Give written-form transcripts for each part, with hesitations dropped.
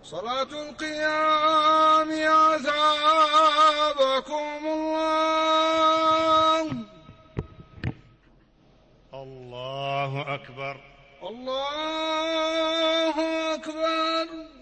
صلاة القيام أثابكم الله. الله أكبر. الله أكبر.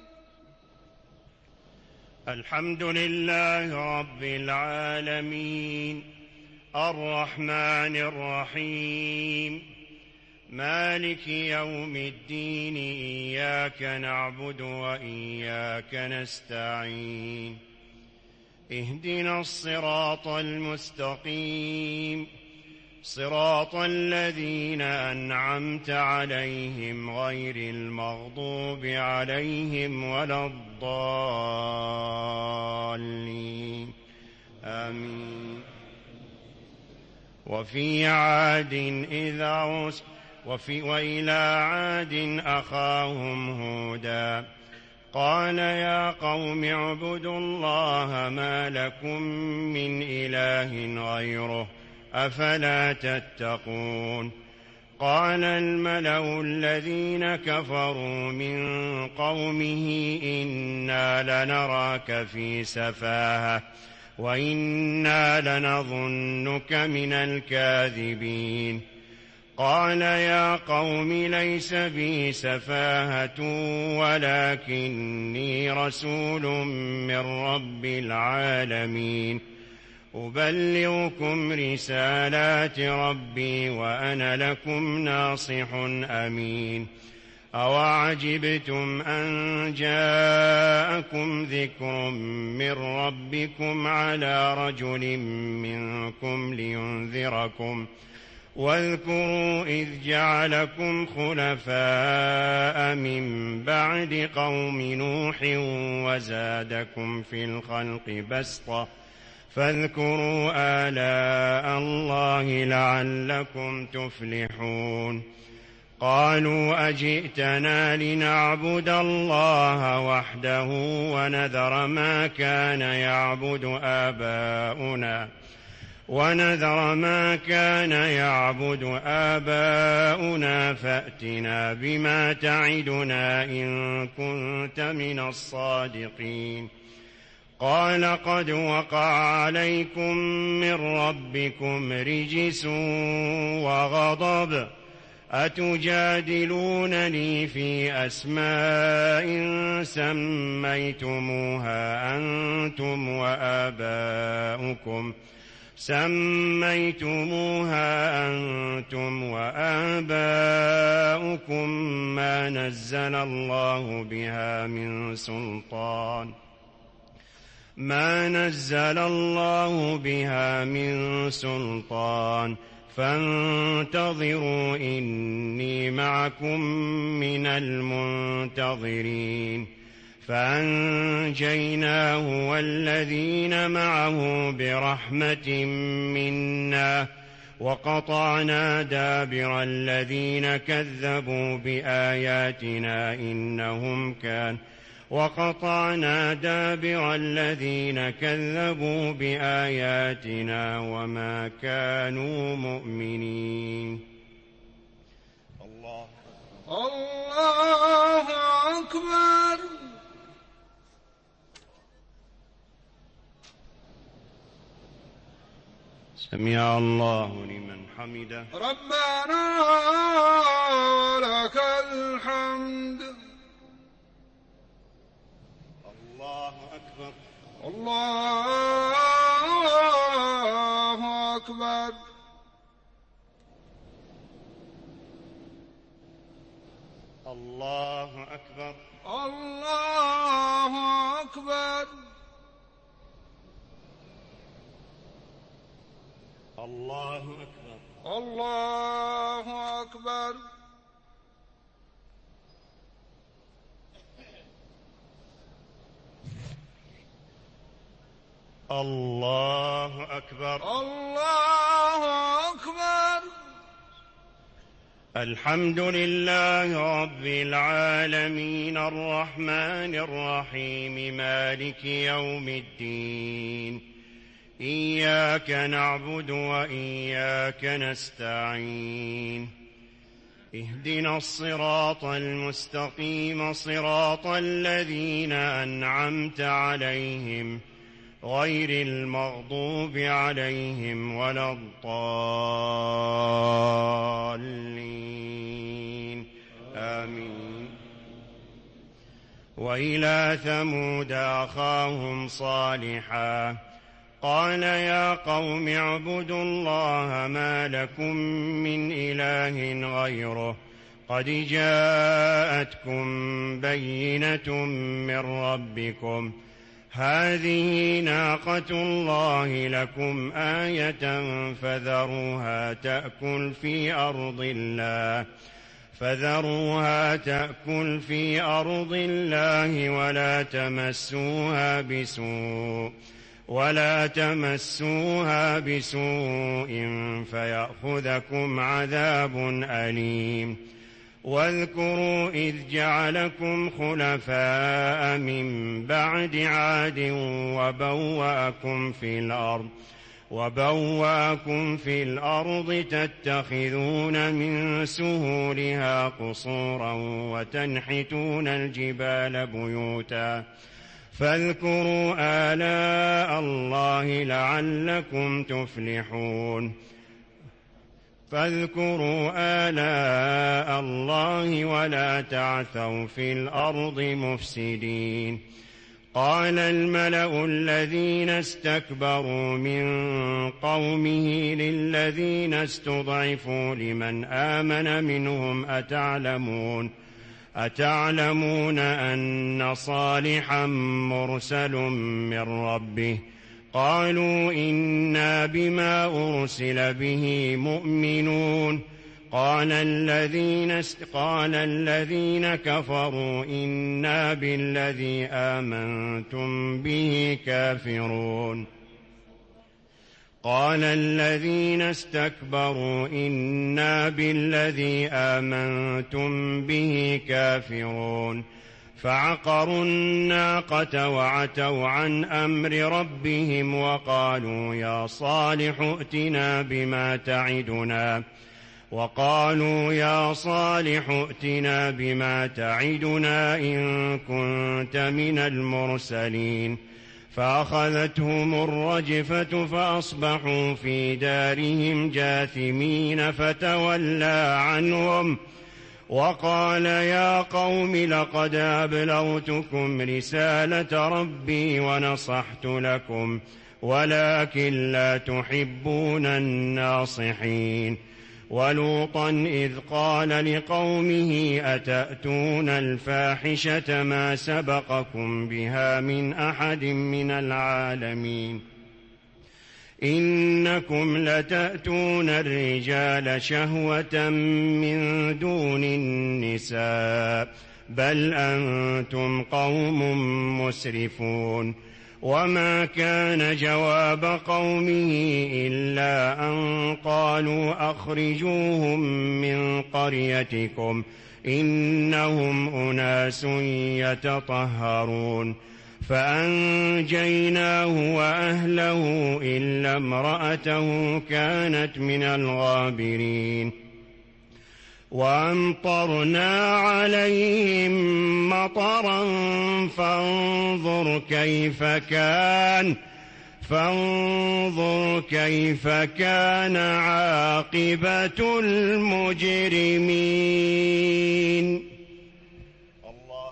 الحمد لله رب العالمين الرحمن الرحيم مالك يوم الدين، إياك نعبد وإياك نستعين، اهدنا الصراط المستقيم، صراط الذين أنعمت عليهم غير المغضوب عليهم ولا الضالين، آمين. وإلى عاد أخاهم هودا قال يا قوم اعبدوا الله ما لكم من إله غيره أفلا تتقون. قال الملأ الذين كفروا من قومه إنا لنراك في سفاهة وإنا لنظنك من الكاذبين. قال يا قوم ليس بي سفاهة ولكني رسول من رب العالمين، أبلغكم رسالات ربي وأنا لكم ناصح أمين. أوعجبتم أن جاءكم ذكر من ربكم على رجل منكم لينذركم، واذكروا إذ جعلكم خلفاء من بعد قوم نوح وزادكم في الخلق بسطة، فاذكروا آلاء الله لعلكم تفلحون. قالوا أجئتنا لنعبد الله وحده ونذر ما كان يعبد آباؤنا فأتنا بما تعدنا إن كنت من الصادقين. قال قد وقع عليكم من ربكم رجس وغضب، أتجادلونني في أسماء سميتموها أنتم وآباؤكم ما نزل الله بها من سلطان، فانتظروا إني معكم من المنتظرين. فأنجيناه والذين معه برحمة منا وقطعنا دابر الذين كذبوا بآياتنا وما كانوا مؤمنين. الله أكبر. سمع الله لمن حمده. ربنا ولك الحمد. الله أكبر. الله أكبر. الله أكبر. الله أكبر. الله أكبر. الله أكبر. الله أكبر. الله أكبر. الحمد لله رب العالمين الرحمن الرحيم مالك يوم الدين، إياك نعبد وإياك نستعين، اهدنا الصراط المستقيم صراط الذين أنعمت عليهم غير المغضوب عليهم ولا الضالين آمين. وإلى ثمود أخاهم صالحا قال يا قوم اعبدوا الله ما لكم من إله غيره قد جاءتكم بينة من ربكم هذه ناقة الله لكم آية فذروها تأكل في أرض الله ولا تمسوها بسوء فيأخذكم عذاب أليم. واذكروا إذ جعلكم خلفاء من بعد عاد وبوأكم في الأرض تتخذون من سهولها قصورا وتنحتون الجبال بيوتا فاذكروا آلاء الله لعلكم تفلحون. فاذكروا آلاء الله ولا تعثوا في الأرض مفسدين. قال الملأ الذين استكبروا من قومه للذين استضعفوا لمن آمن منهم أتعلمون أن صالحا مرسل من ربه قالوا إنا بما أرسل به مؤمنون. قال الذين كفروا إنا بالذي آمنتم به كافرون. قال الذين استكبروا إنا بالذي آمنتم به كافرون. فعقروا الناقة وعتوا عن أمر ربهم وقالوا يا صالح ائتنا بما تعدنا إن كنت من المرسلين. فأخذتهم الرجفة فأصبحوا في دارهم جاثمين فتولى عنهم وقال يا قوم لقد أبلغتكم رسالة ربي ونصحت لكم ولكن لا تحبون الناصحين. ولوطا إذ قال لقومه أتأتون الفاحشة ما سبقكم بها من أحد من العالمين إنكم لتأتون الرجال شهوة من دون النساء بل أنتم قوم مسرفون. وما كان جواب قومه إلا أن قالوا أخرجوهم من قريتكم إنهم أناس يتطهرون. فأنجيناه وأهله إلا امرأته كانت من الغابرين. وأمطرنا عليهم مطرا فانظر كيف كان عاقبة المجرمين. الله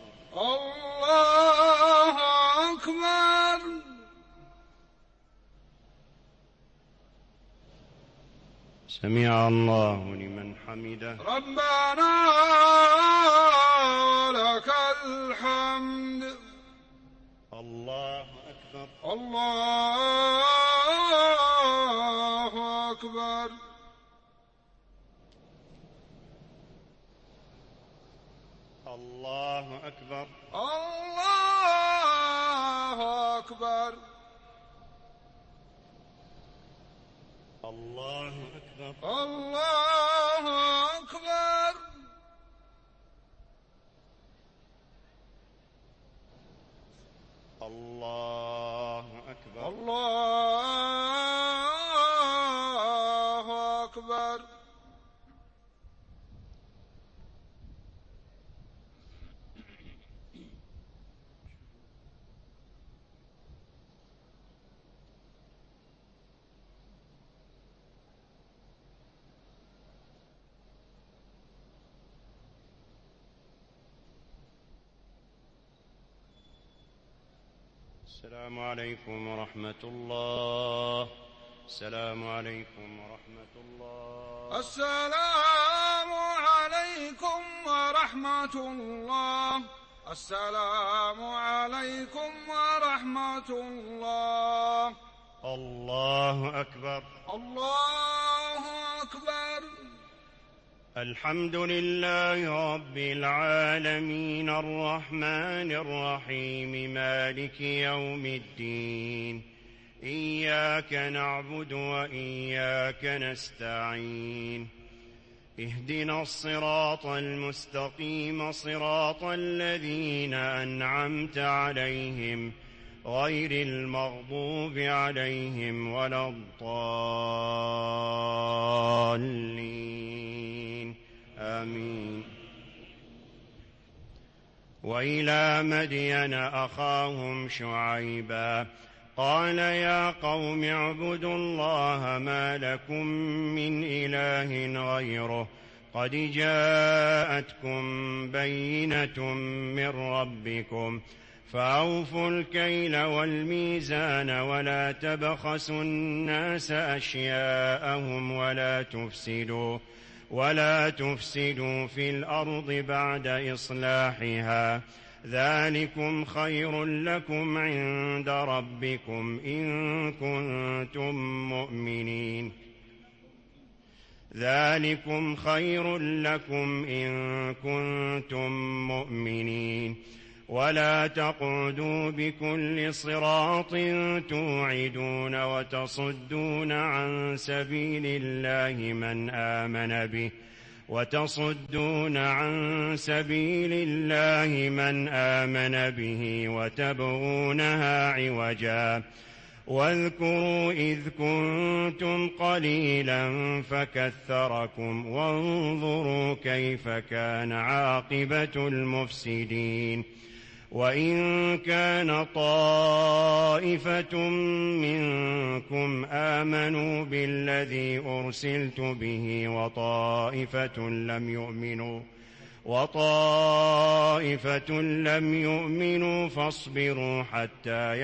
أكبر. سمع الله لمن حمده. ربنا لك الحمد. الله أكبر. الله أكبر. الله أكبر. الله أكبر. الله أكبر. الله أكبر. الله أكبر. الله أكبر. السلام عليكم ورحمة الله. السلام عليكم ورحمة الله. السلام عليكم ورحمة الله. السلام عليكم ورحمة الله. الله أكبر. الله أكبر. الحمد لله رب العالمين الرحمن الرحيم مالك يوم الدين. إياك نعبد وإياك نستعين. اهدنا الصراط المستقيم صراط الذين أنعمت عليهم غير المغضوب عليهم ولا الضالين. آمين. وإلى مدين أخاهم شعيبا قال يا قوم اعبدوا الله ما لكم من إله غيره قد جاءتكم بينة من ربكم فأوفوا الكيل والميزان ولا تبخسوا الناس أشياءهم ولا تفسدوا في الأرض بعد إصلاحها ذلكم خير لكم عند ربكم إن كنتم مؤمنين. ذلكم خير لكم إن كنتم مؤمنين. ولا تقعدوا بكل صراط توعدون وتصدون عن سبيل الله من آمن به وتبغونها عوجا. واذكروا إذ كنتم قليلا فكثركم وانظروا كيف كان عاقبة المفسدين. وإن كان طائفة منكم آمنوا بالذي أرسلت به وطائفة لم يؤمنوا فاصبروا حتى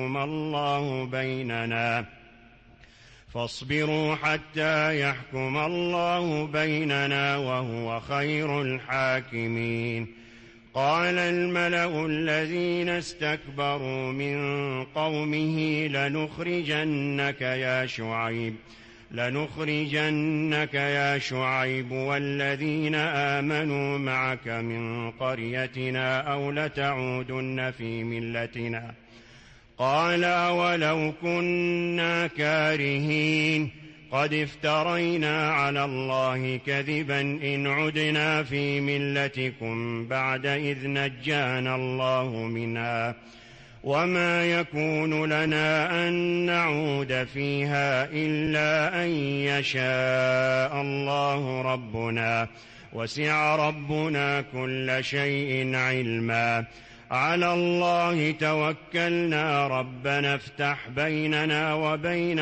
يحكم الله بيننا وهو خير الحاكمين. قال الملأ الذين استكبروا من قومه لنخرجنك يا شعيب والذين آمنوا معك من قريتنا أو لتعودن في ملتنا. قال أولو كنا كارهين قد افترينا على الله كذبا إن عدنا في ملتكم بعد إذ نجانا الله منها وما يكون لنا أن نعود فيها إلا أن يشاء الله ربنا وسع ربنا كل شيء علما. على الله توكلنا ربنا افتح بيننا وبين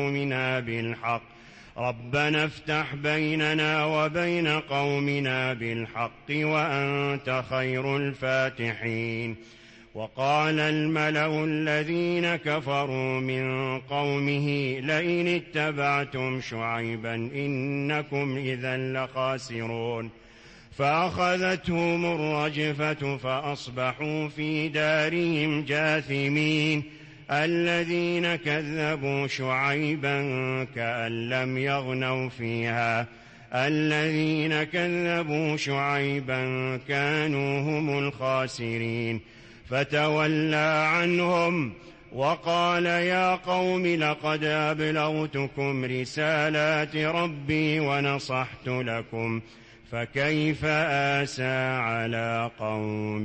قومنا بالحق وأنت خير الفاتحين. وقال الملأ الذين كفروا من قومه لئن اتبعتم شعيبا إنكم إذا لخاسرون. فأخذتهم الرجفة فأصبحوا في دارهم جاثمين. الذين كذبوا شعيبا كأن لم يغنوا فيها. الذين كذبوا شعيبا كانوا هم الخاسرين. فتولى عنهم وقال يا قوم لقد أبلغتكم رسالات ربي ونصحت لكم فكيف آسى على قوم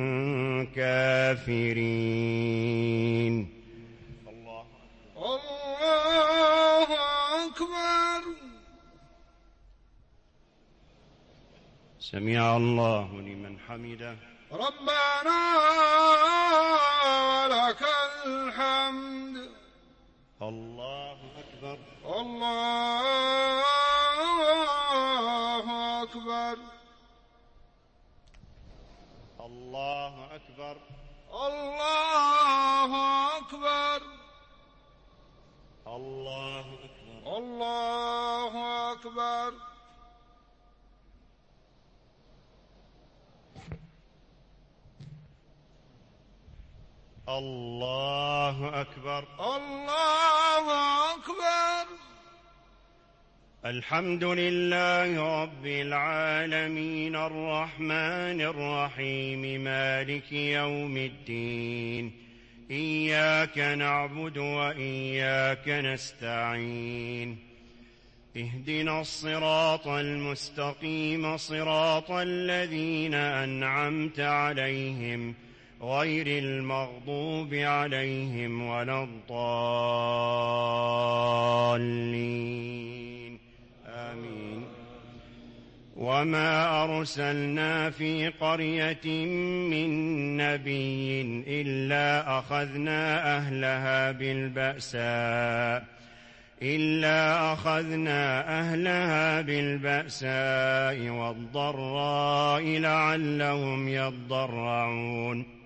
كافرين. الله أكبر. سمع الله لمن حمده. ربنا ولك الحمد. الله أكبر. الله أكبر. الله أكبر. الله أكبر الله أكبر الله أكبر الله أكبر الله أكبر الحمد لله رب العالمين الرحمن الرحيم مالك يوم الدين إياك نعبد وإياك نستعين اهدنا الصراط المستقيم صراط الذين أنعمت عليهم غير المغضوب عليهم ولا الضالين آمين وما أرسلنا في قرية من نبي إلا أخذنا أهلها بالبأساء والضراء لعلهم يضرعون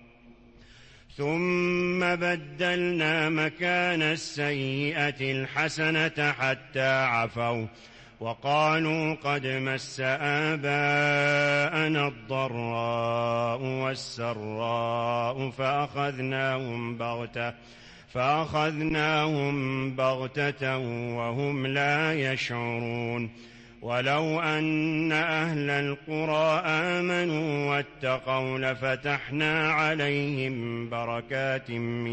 ثم بدلنا مكان السيئة الحسنة حتى عفوا وقالوا قد مس آباءنا الضراء والسراء فأخذناهم بغتة وهم لا يشعرون ولو أن أهل القرى آمنوا واتقوا لفتحنا عليهم بركات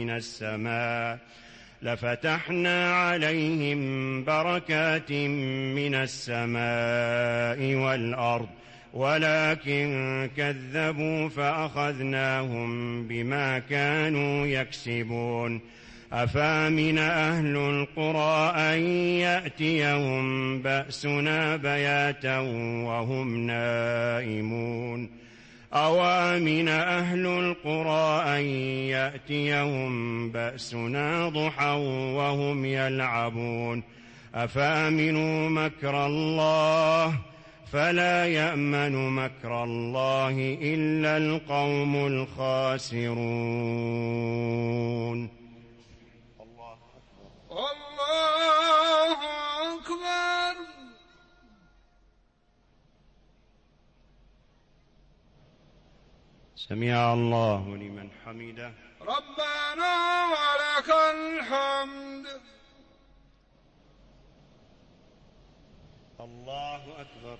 من السماء والأرض ولكن كذبوا فأخذناهم بما كانوا يكسبون أفامن أهل القرى أن يأتيهم بأسنا بياتا وهم نائمون أوامن أهل القرى أن يأتيهم بأسنا ضحى وهم يلعبون أفامنوا مكر الله فلا يأمن مكر الله إلا القوم الخاسرون الله أكبر سمع الله لمن حمده ربنا ولك الحمد الله أكبر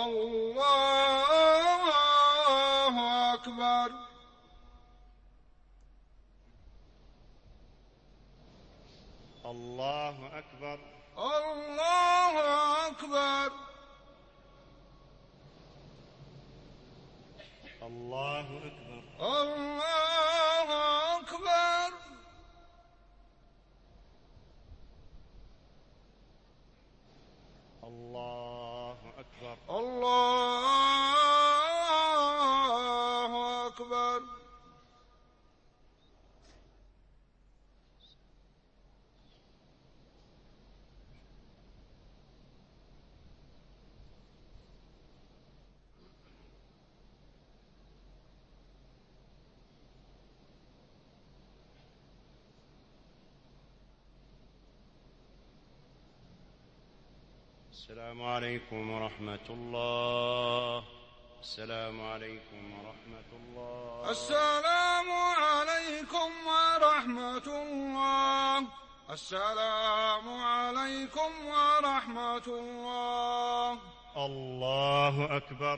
الله أكبر الله أكبر الله أكبر الله أكبر الله أكبر الله أكبر الله أكبر السلام عليكم ورحمة الله السلام عليكم ورحمة الله السلام عليكم ورحمة الله السلام عليكم ورحمة الله الله أكبر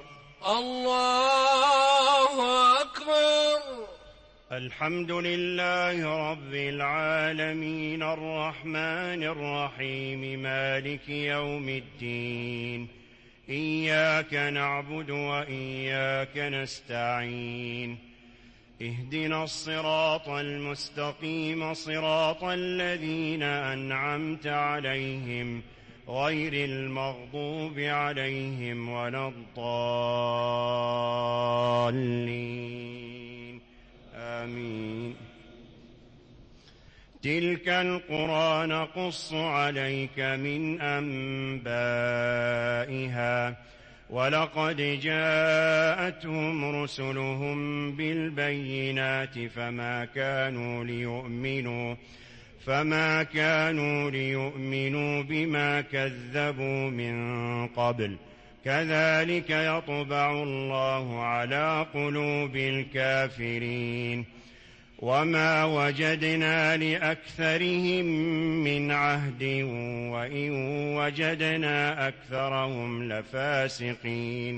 الله أكبر الحمد لله رب العالمين الرحمن الرحيم مالك يوم الدين إياك نعبد وإياك نستعين اهدنا الصراط المستقيم صراط الذين أنعمت عليهم غير المغضوب عليهم ولا الضالين آمين تلك القرى نقص عليك من أنبائها ولقد جاءتهم رسلهم بالبينات فما كانوا ليؤمنوا بما كذبوا من قبل كذلك يطبع الله على قلوب الكافرين وما وجدنا لأكثرهم من عهد وإن وجدنا أكثرهم لفاسقين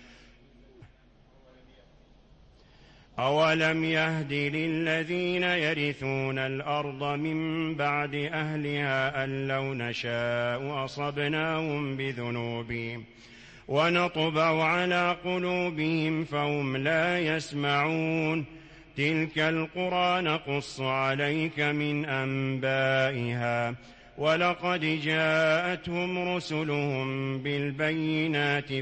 أولم يهد للذين يرثون الأرض من بعد أهلها أن لو نشاء أصبناهم بذنوبهم ونطبع على قلوبهم فهم لا يسمعون تلك القرى نقص عليك من أنبائها ولقد جاءتهم رسلهم بالبينات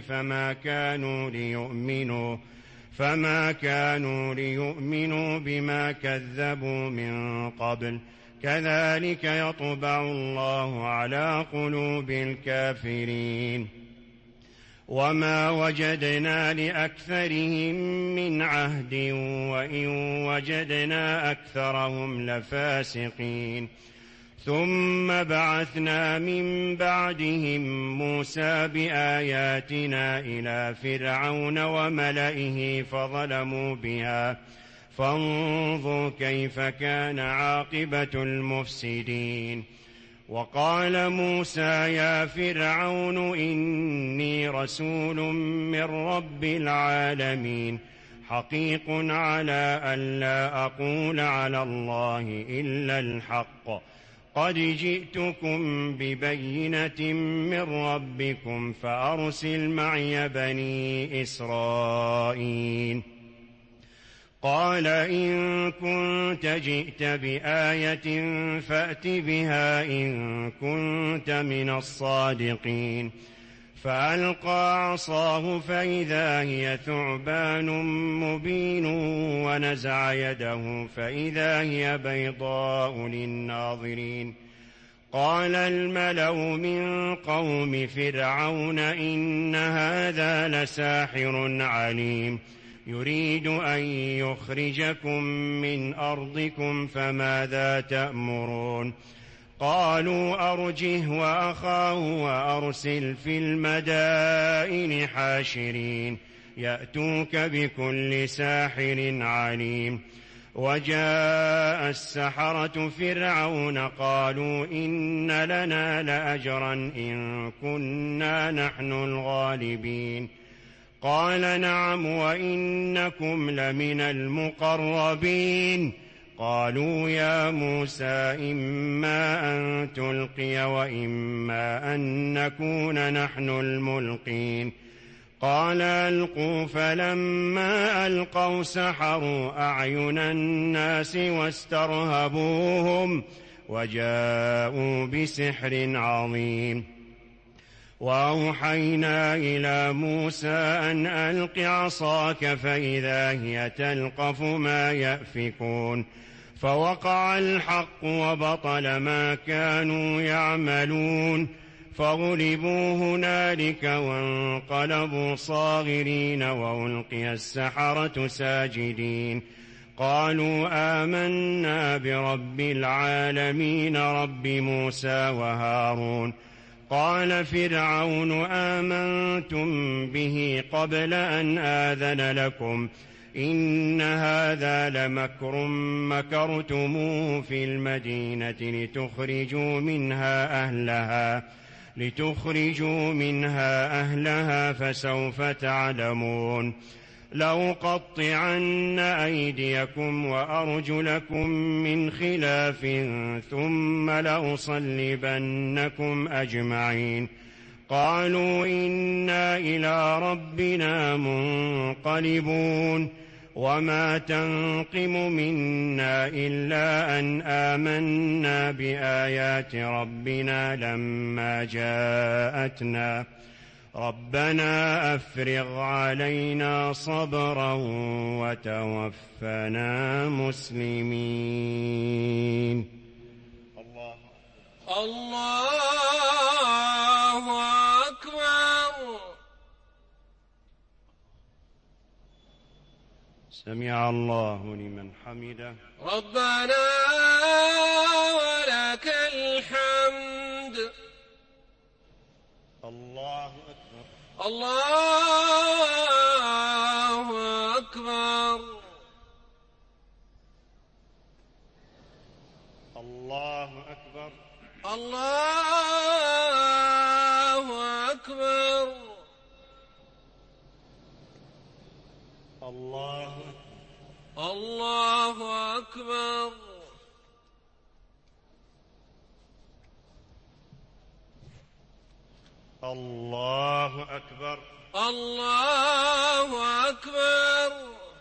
فما كانوا ليؤمنوا بما كذبوا من قبل كذلك يطبع الله على قلوب الكافرين وما وجدنا لأكثرهم من عهد وإن وجدنا أكثرهم لفاسقين ثم بعثنا من بعدهم موسى بآياتنا إلى فرعون وملئه فظلموا بها فانظر كيف كان عاقبة المفسدين وقال موسى يا فرعون إني رسول من رب العالمين حقيق على أن لا أقول على الله إلا الحق قد جئتكم ببينة من ربكم فأرسل معي بني إسرائيل قال إن كنت جئت بآية فأت بها إن كنت من الصادقين فألقى عصاه فإذا هي ثعبان مبين ونزع يده فإذا هي بيضاء للناظرين قال الملأ من قوم فرعون إن هذا لساحر عليم يريد أن يخرجكم من أرضكم فماذا تأمرون قالوا أرجه وأخاه وأرسل في المدائن حاشرين يأتوك بكل ساحر عليم وجاء السحرة فرعون قالوا إن لنا لأجرا إن كنا نحن الغالبين قال نعم وإنكم لمن المقربين قالوا يا موسى إما أن تلقي وإما أن نكون نحن الملقين قال ألقوا فلما ألقوا سحروا أعين الناس واسترهبوهم وجاءوا بسحر عظيم وأوحينا إلى موسى أن ألق عصاك فإذا هي تلقف ما يأفكون فوقع الحق وبطل ما كانوا يعملون فغلبوا هنالك وانقلبوا صاغرين وألقي السحرة ساجدين قالوا آمنا برب العالمين رب موسى وهارون قال فرعون آمنتم به قبل أن آذن لكم إن هذا لمكر مكرتموه في المدينة لتخرجوا منها أهلها فسوف تعلمون لأقطعن أيديكم وأرجلكم من خلاف ثم لأصلبنكم أجمعين قالوا إنا إلى ربنا منقلبون وما تنقم منا إلا أن آمنا بآيات ربنا لما جاءتنا ربنا أفرغ علينا صبرا وتوفنا مسلمين. الله أكبر. سمع الله لمن حمده. ربنا ولك الحمد. الله أكبر. الله أكبر. الله أكبر. الله أكبر. الله أكبر. الله أكبر. الله أكبر. الله أكبر.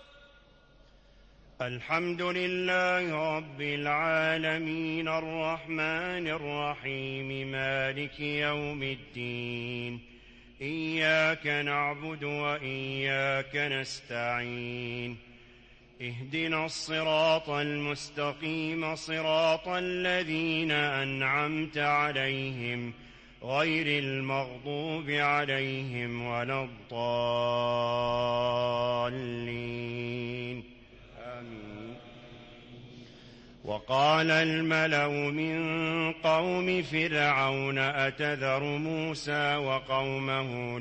الحمد لله رب العالمين الرحمن الرحيم مالك يوم الدين إياك نعبد وإياك نستعين اهدنا الصراط المستقيم صراط الذين أنعمت عليهم غير المغضوب عليهم ولا الضالين آمين. وقال الملأ من قوم فرعون أتذر موسى وقومه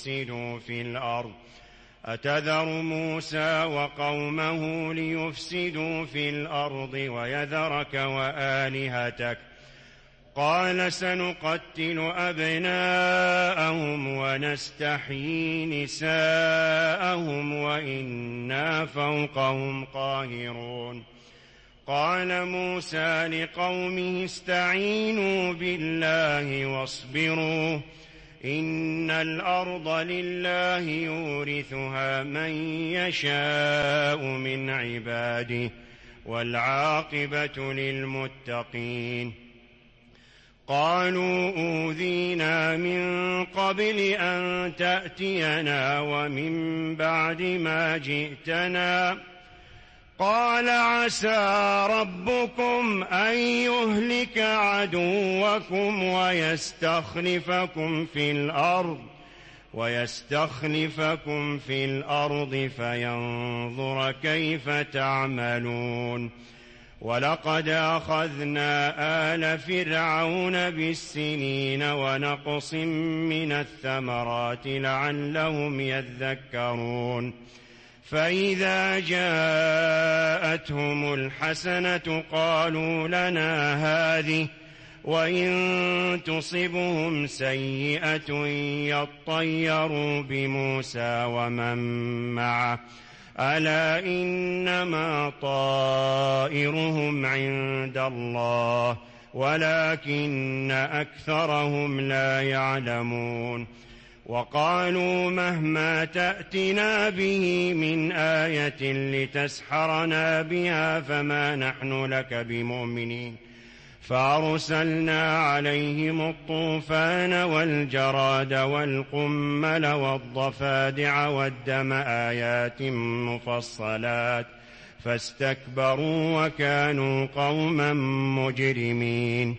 ليفسدوا في الأرض ويذرك وآلهتك قال سنقتل أبناءهم ونستحيي نساءهم وإنا فوقهم قاهرون. قال موسى لقومه استعينوا بالله واصبروا إن الأرض لله يورثها من يشاء من عباده والعاقبة للمتقين. قالوا أوذينا من قبل أن تأتينا ومن بعد ما جئتنا قال عسى ربكم أن يهلك عدوكم ويستخلفكم في الأرض فينظر كيف تعملون. ولقد أخذنا آل فرعون بالسنين ونقص من الثمرات لعلهم يذكرون. فإذا جاءتهم الحسنة قالوا لنا هذه وإن تصبهم سيئة يطيروا بموسى ومن معه ألا إنما طائرهم عند الله ولكن أكثرهم لا يعلمون. وقالوا مهما تأتنا به من آية لتسحرنا بها فما نحن لك بمؤمنين. فأرسلنا عليهم الطوفان والجراد والقمل والضفادع والدم آيات مفصلات فاستكبروا وكانوا قوما مجرمين.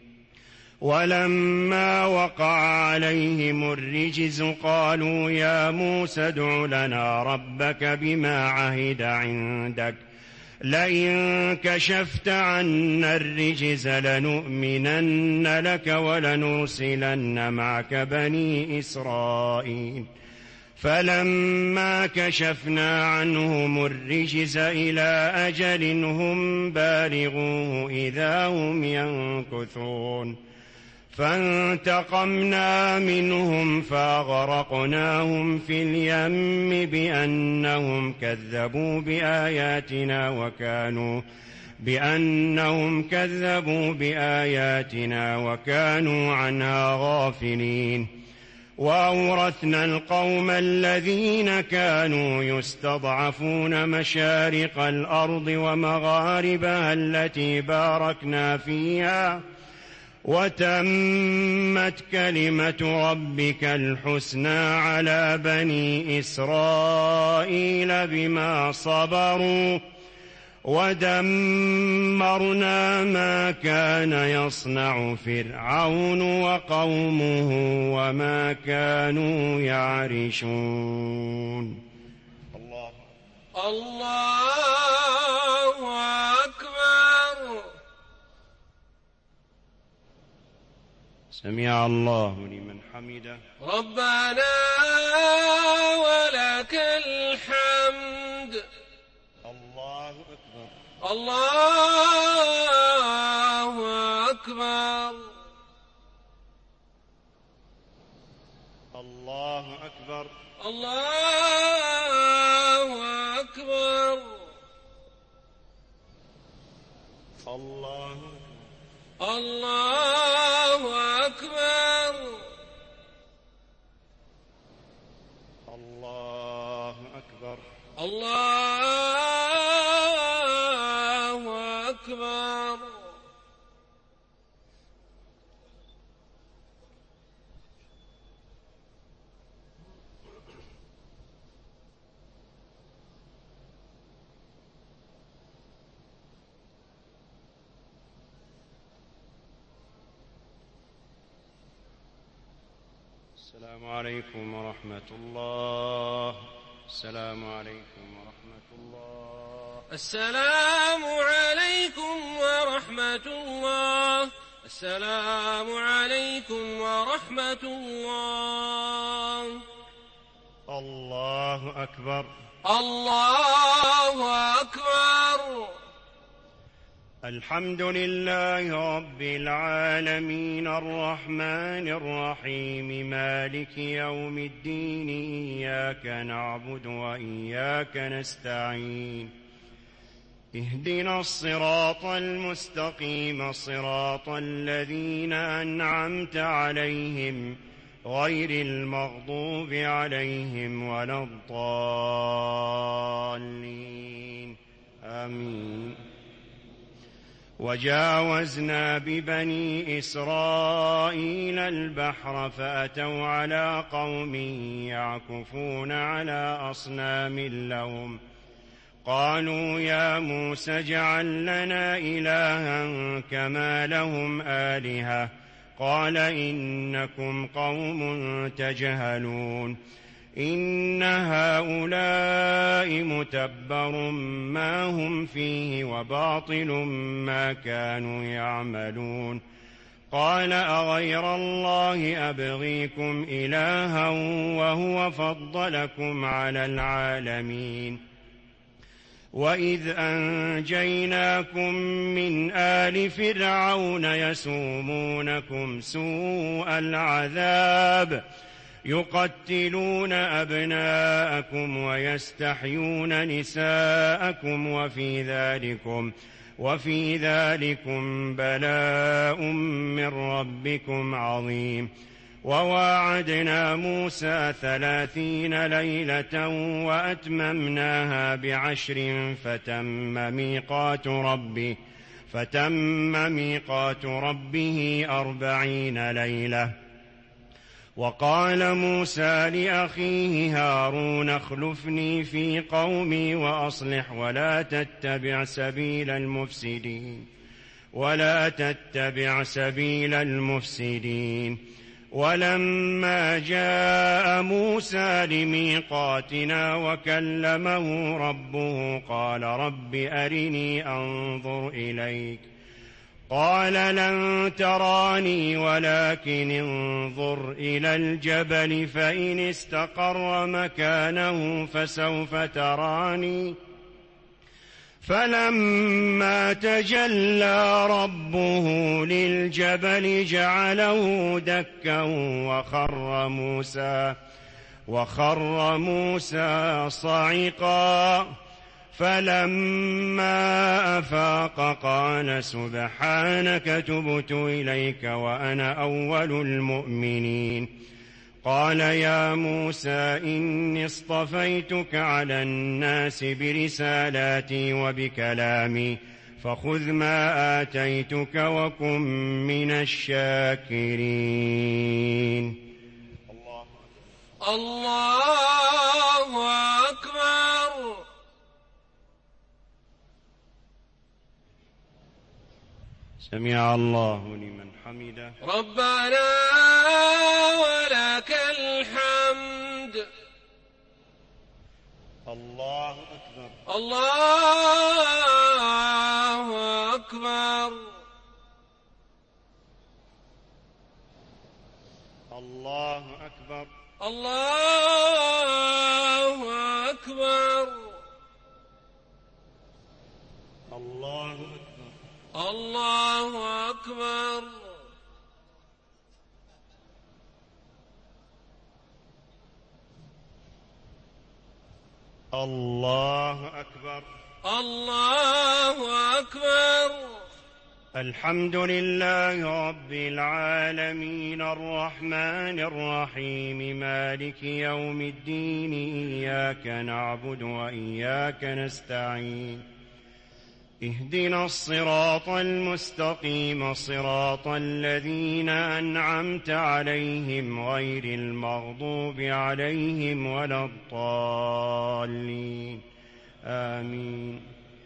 ولما وقع عليهم الرجز قالوا يا موسى ادع لنا ربك بما عهد عندك لئن كشفت عنا الرجز لنؤمنن لك ولنرسلن معك بني إسرائيل. فلما كشفنا عنهم الرجز إلى أجل هم بالغوه إذا هم ينكثون. فانتقمنا منهم فأغرقناهم في اليم بأنهم كذبوا بآياتنا وكانوا عنها غافلين. وأورثنا القوم الذين كانوا يستضعفون مشارق الأرض ومغاربها التي باركنا فيها وتمت كلمة ربك الحسنى على بني إسرائيل بما صبروا ودمرنا ما كان يصنع فرعون وقومه وما كانوا يعرشون. الله أكبر. سمع الله لمن حمده. ربنا ولك الحمد. الله أكبر. الله أكبر. الله أكبر. الله أكبر. الله الله أكبر. الله أكبر. الله أكبر. السلام عليكم ورحمة الله. السلام عليكم ورحمة الله. السلام عليكم ورحمة الله. السلام عليكم ورحمة الله. الله أكبر. الله أكبر. الحمد لله رب العالمين الرحمن الرحيم مالك يوم الدين إياك نعبد وإياك نستعين اهدنا الصراط المستقيم صراط الذين أنعمت عليهم غير المغضوب عليهم ولا الضالين آمين. وجاوزنا ببني إسرائيل البحر فأتوا على قوم يعكفون على أصنام لهم قالوا يا موسى اجعل لنا إلها كما لهم آلهة قال إنكم قوم تجهلون إن هؤلاء متبر ما هم فيه وباطل ما كانوا يعملون قال أغير الله أبغيكم إلها وهو فضلكم على العالمين وإذ أنجيناكم من آل فرعون يسومونكم سوء العذاب يقتلون أبناءكم ويستحيون نساءكم وفي ذلكم بلاء من ربكم عظيم وواعدنا موسى 30 ليلة وأتممناها ب10 فتم ميقات ربه 40 ليلة وقال موسى لأخيه هارون اخلفني في قومي وأصلح ولا تتبع سبيل المفسدين ولما جاء موسى لميقاتنا وكلمه ربه قال رب أرني أنظر إليك قال لن تراني ولكن انظر إلى الجبل فإن استقر مكانه فسوف تراني فلما تجلى ربه للجبل جعله دكا وخر موسى صعقا فلما أفاق قال سبحانك تبت إليك وأنا أول المؤمنين قال يا موسى إني اصطفيتك على الناس برسالاتي وبكلامي فخذ ما آتيتك وكن من الشاكرين. الله أكبر. سمع الله لمن حمده. ربنا ولك الحمد. الله أكبر. الله أكبر. الله أكبر. الله أكبر. الله أكبر. الله أكبر. الله أكبر. الله أكبر. الحمد لله رب العالمين الرحمن الرحيم مالك يوم الدين إياك نعبد وإياك نستعين اهدنا الصراط المستقيم صراط الذين أنعمت عليهم غير المغضوب عليهم ولا الضالين آمين.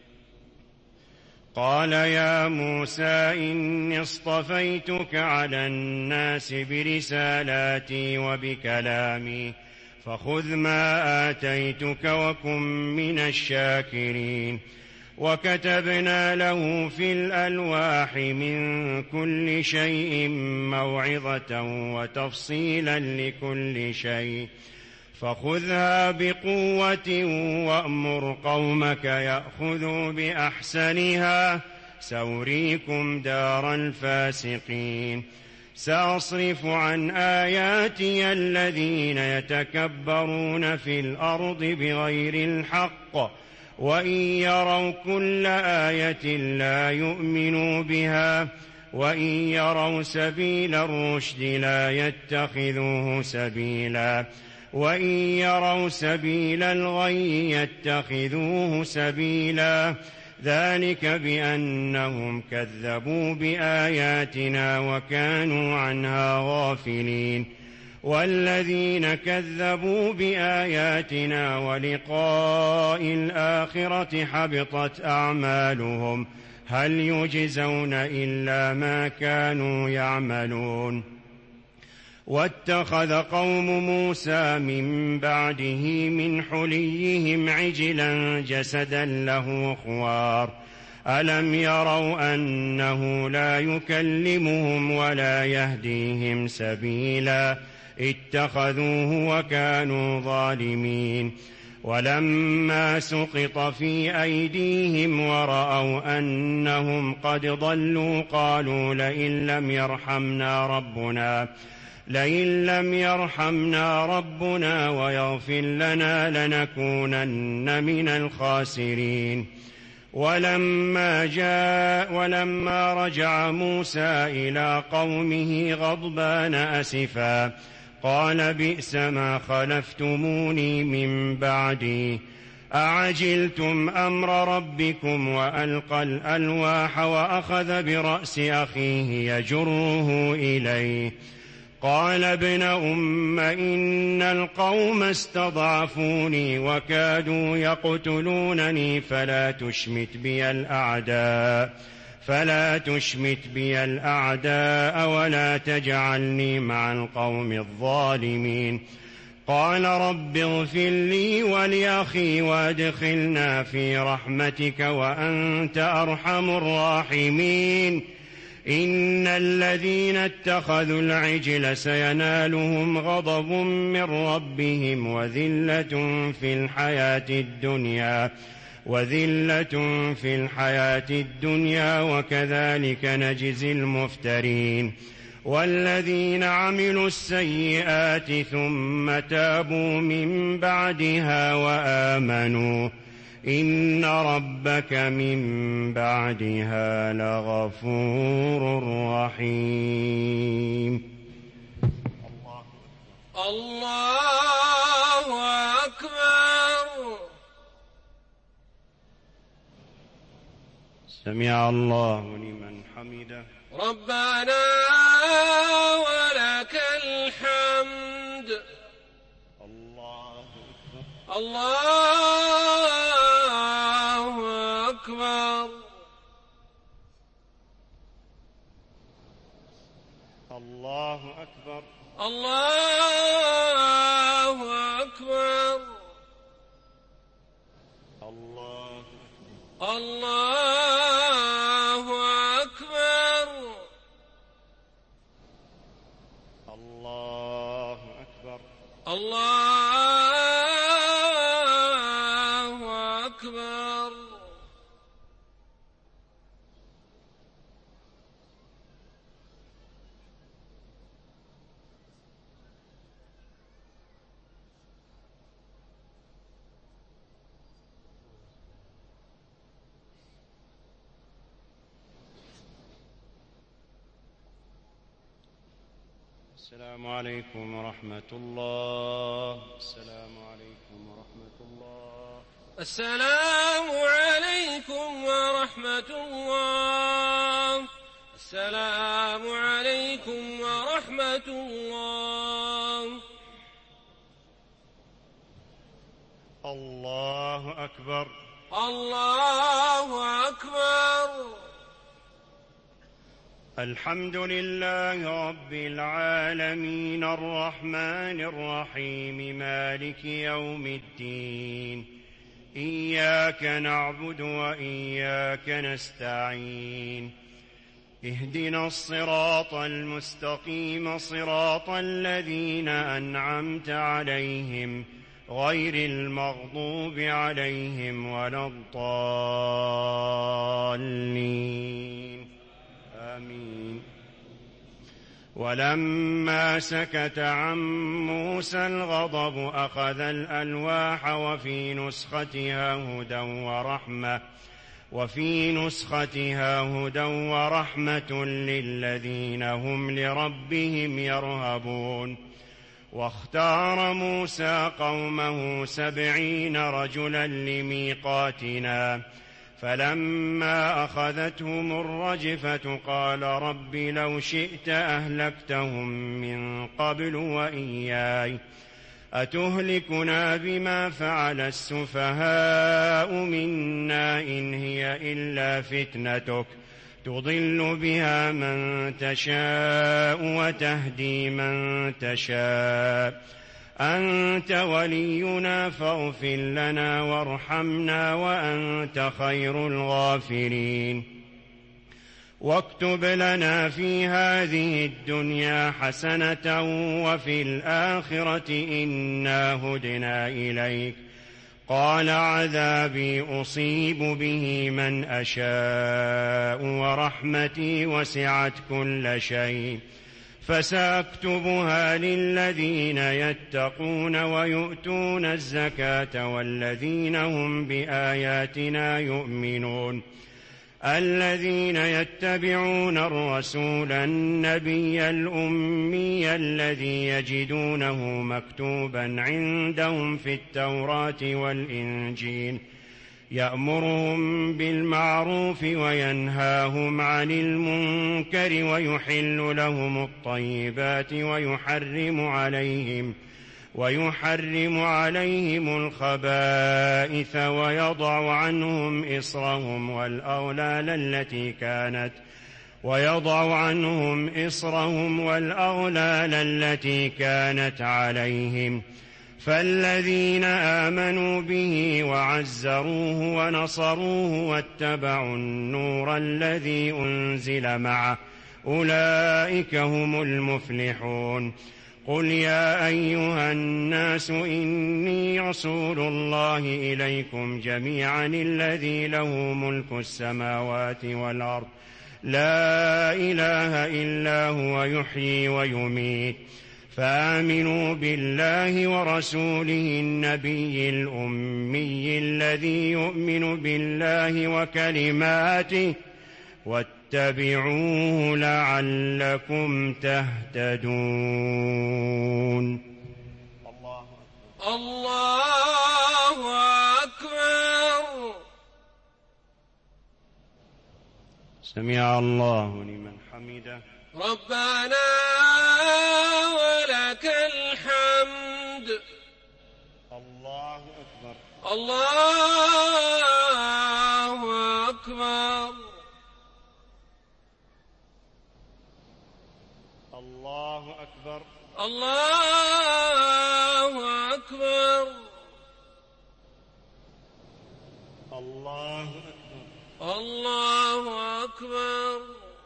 قال يا موسى إني اصطفيتك على الناس برسالاتي وبكلامي فخذ ما آتيتك وكن من الشاكرين. وكتبنا له في الألواح من كل شيء موعظة وتفصيلا لكل شيء فخذها بقوة وأمر قومك يأخذوا بأحسنها سأريكم دار الفاسقين. سأصرف عن آياتي الذين يتكبرون في الأرض بغير الحق وإن يروا كل آية لا يؤمنوا بها وإن يروا سبيل الرشد لا يتخذوه سبيلا وإن يروا سبيل الغي يتخذوه سبيلا ذلك بأنهم كذبوا بآياتنا وكانوا عنها غافلين. والذين كذبوا بآياتنا ولقاء الآخرة حبطت أعمالهم هل يجزون إلا ما كانوا يعملون. واتخذ قوم موسى من بعده من حليهم عجلا جسدا له خوار ألم يروا أنه لا يكلمهم ولا يهديهم سبيلا اتخذوه وكانوا ظالمين. ولما سقط في أيديهم ورأوا أنهم قد ضلوا قالوا لئن لم يرحمنا ربنا ويغفر لنا لنكونن من الخاسرين. ولما رجع موسى إلى قومه غضبان أسفا قال بئس ما خلفتموني من بعدي أعجلتم أمر ربكم وألقى الألواح وأخذ برأس أخيه يجره إليه قال ابن أم إن القوم استضعفوني وكادوا يقتلونني فلا تشمت بي الأعداء ولا تجعلني مع القوم الظالمين. قال رب اغفر لي ولأخي وادخلنا في رحمتك وأنت أرحم الراحمين. إن الذين اتخذوا العجل سينالهم غضب من ربهم وذلة في الحياة الدنيا وكذلك نجزي المفترين. والذين عملوا السيئات ثم تابوا من بعدها وآمنوا إن ربك من بعدها لغفور رحيم. الله أكبر. سمع الله لمن حمده. ربنا ولك الحمد. الله أكبر. الله أكبر. الله أكبر. الله أكبر. الله الله أكبر الله أكبر الله أكبر. السلام عليكم ورحمة الله. السلام عليكم ورحمة الله. السلام عليكم ورحمة الله. السلام عليكم ورحمة الله. الله أكبر الله أكبر. الحمد لله رب العالمين الرحمن الرحيم مالك يوم الدين. إياك نعبد وإياك نستعين. اهدنا الصراط المستقيم صراط الذين أنعمت عليهم غير المغضوب عليهم ولا الضالين. آمين. ولما سكت عن موسى الغضب أخذ الألواح وفي نسختها هدى ورحمة للذين هم لربهم يرهبون. واختار موسى قومه 70 رجلا لميقاتنا فلما أخذتهم الرجفة قال رب لو شئت أهلكتهم من قبل وإياي أتهلكنا بما فعل السفهاء منا إن هي إلا فتنتك تضل بها من تشاء وتهدي من تشاء أنت ولينا فاغفر لنا وارحمنا وأنت خير الغافرين. واكتب لنا في هذه الدنيا حسنة وفي الآخرة إنا هدنا إليك. قال عذابي أصيب به من أشاء ورحمتي وسعت كل شيء فسأكتبها للذين يتقون ويؤتون الزكاة والذين هم بآياتنا يؤمنون. الذين يتبعون الرسول النبي الأمي الذي يجدونه مكتوبا عندهم في التوراة والإنجيل يأمرهم بالمعروف وينهاهم عن المنكر ويحل لهم الطيبات ويحرم عليهم الخبائث ويضع عنهم إصرهم والأغلال التي كانت عليهم. فالذين آمنوا به وعزروه ونصروه واتبعوا النور الذي أنزل معه أولئك هم المفلحون. قل يا أيها الناس إني رسول الله إليكم جميعا الذي له ملك السماوات والأرض لا إله إلا هو يحيي ويميت. فآمنوا بالله ورسوله النبي الأمي الذي يؤمن بالله وكلماته واتبعوه لعلكم تهتدون. الله أكبر. سمع الله لمن حمده. ربنا ولك الحمد. الله أكبر. الله أكبر. الله أكبر. الله أكبر. الله أكبر. الله أكبر.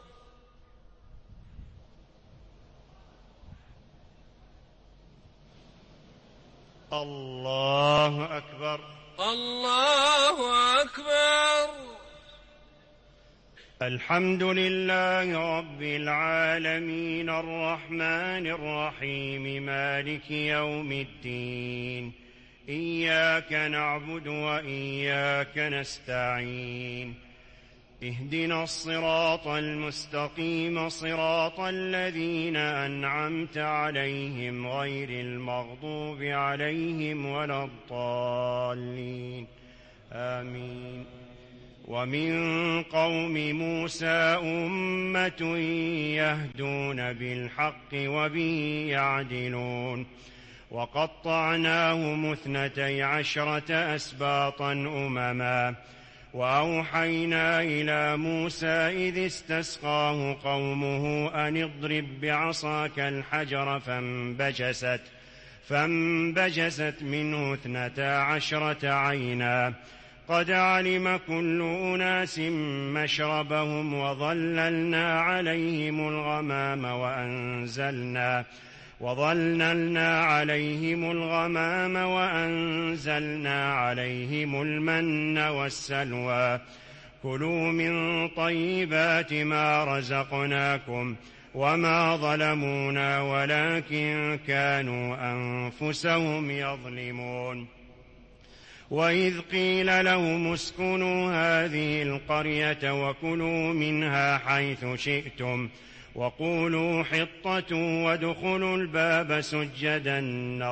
الله أكبر. الله أكبر. الحمد لله رب العالمين الرحمن الرحيم مالك يوم الدين إياك نعبد وإياك نستعين اهدنا الصراط المستقيم صراط الذين أنعمت عليهم غير المغضوب عليهم ولا الضالين آمين. ومن قوم موسى أمة يهدون بالحق وبه يعدلون وقطعناهم 12 أسباطا أمما وأوحينا إلى موسى إذ استسقاه قومه أن اضرب بعصاك الحجر فانبجست منه 12 عينا قد علم كل أناس مشربهم وظللنا عليهم الغمام وأنزلنا عليهم المن والسلوى كلوا من طيبات ما رزقناكم وما ظلمونا ولكن كانوا أنفسهم يظلمون. وإذ قيل لهم اسكنوا هذه القرية وكلوا منها حيث شئتم وقولوا حطة وادخلوا الباب سجدا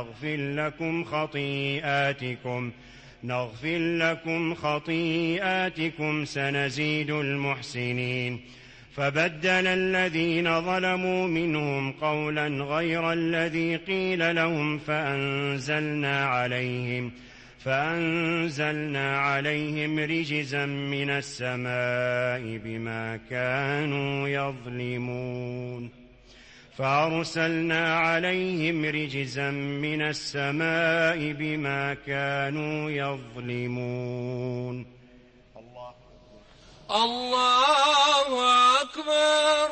نغفر لكم خطيئاتكم سنزيد المحسنين. فبدل الذين ظلموا منهم قولا غير الذي قيل لهم فأنزلنا عليهم رجزا من السماء بما كانوا يظلمون. فأرسلنا عليهم رجزا من السماء بما كانوا يظلمون. الله أكبر.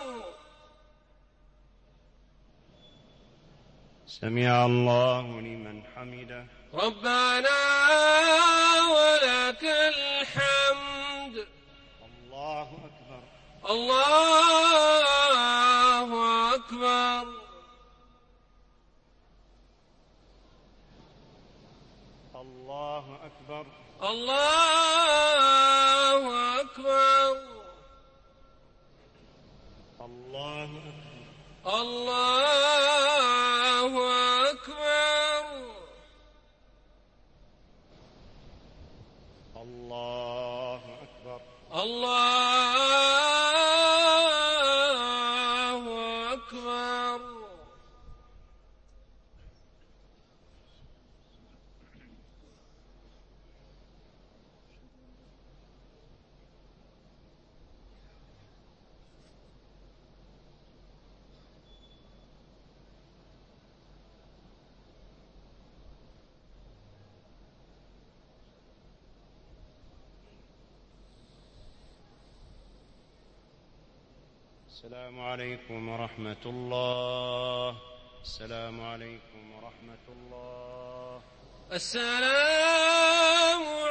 سمع الله لمن حمده. ربنا ولك الحمد. الله أكبر. الله أكبر. الله أكبر. الله أكبر. الله أكبر. الله أكبر. الله أكبر. الله أكبر. السلام عليكم ورحمة الله. السلام عليكم ورحمة الله. السلام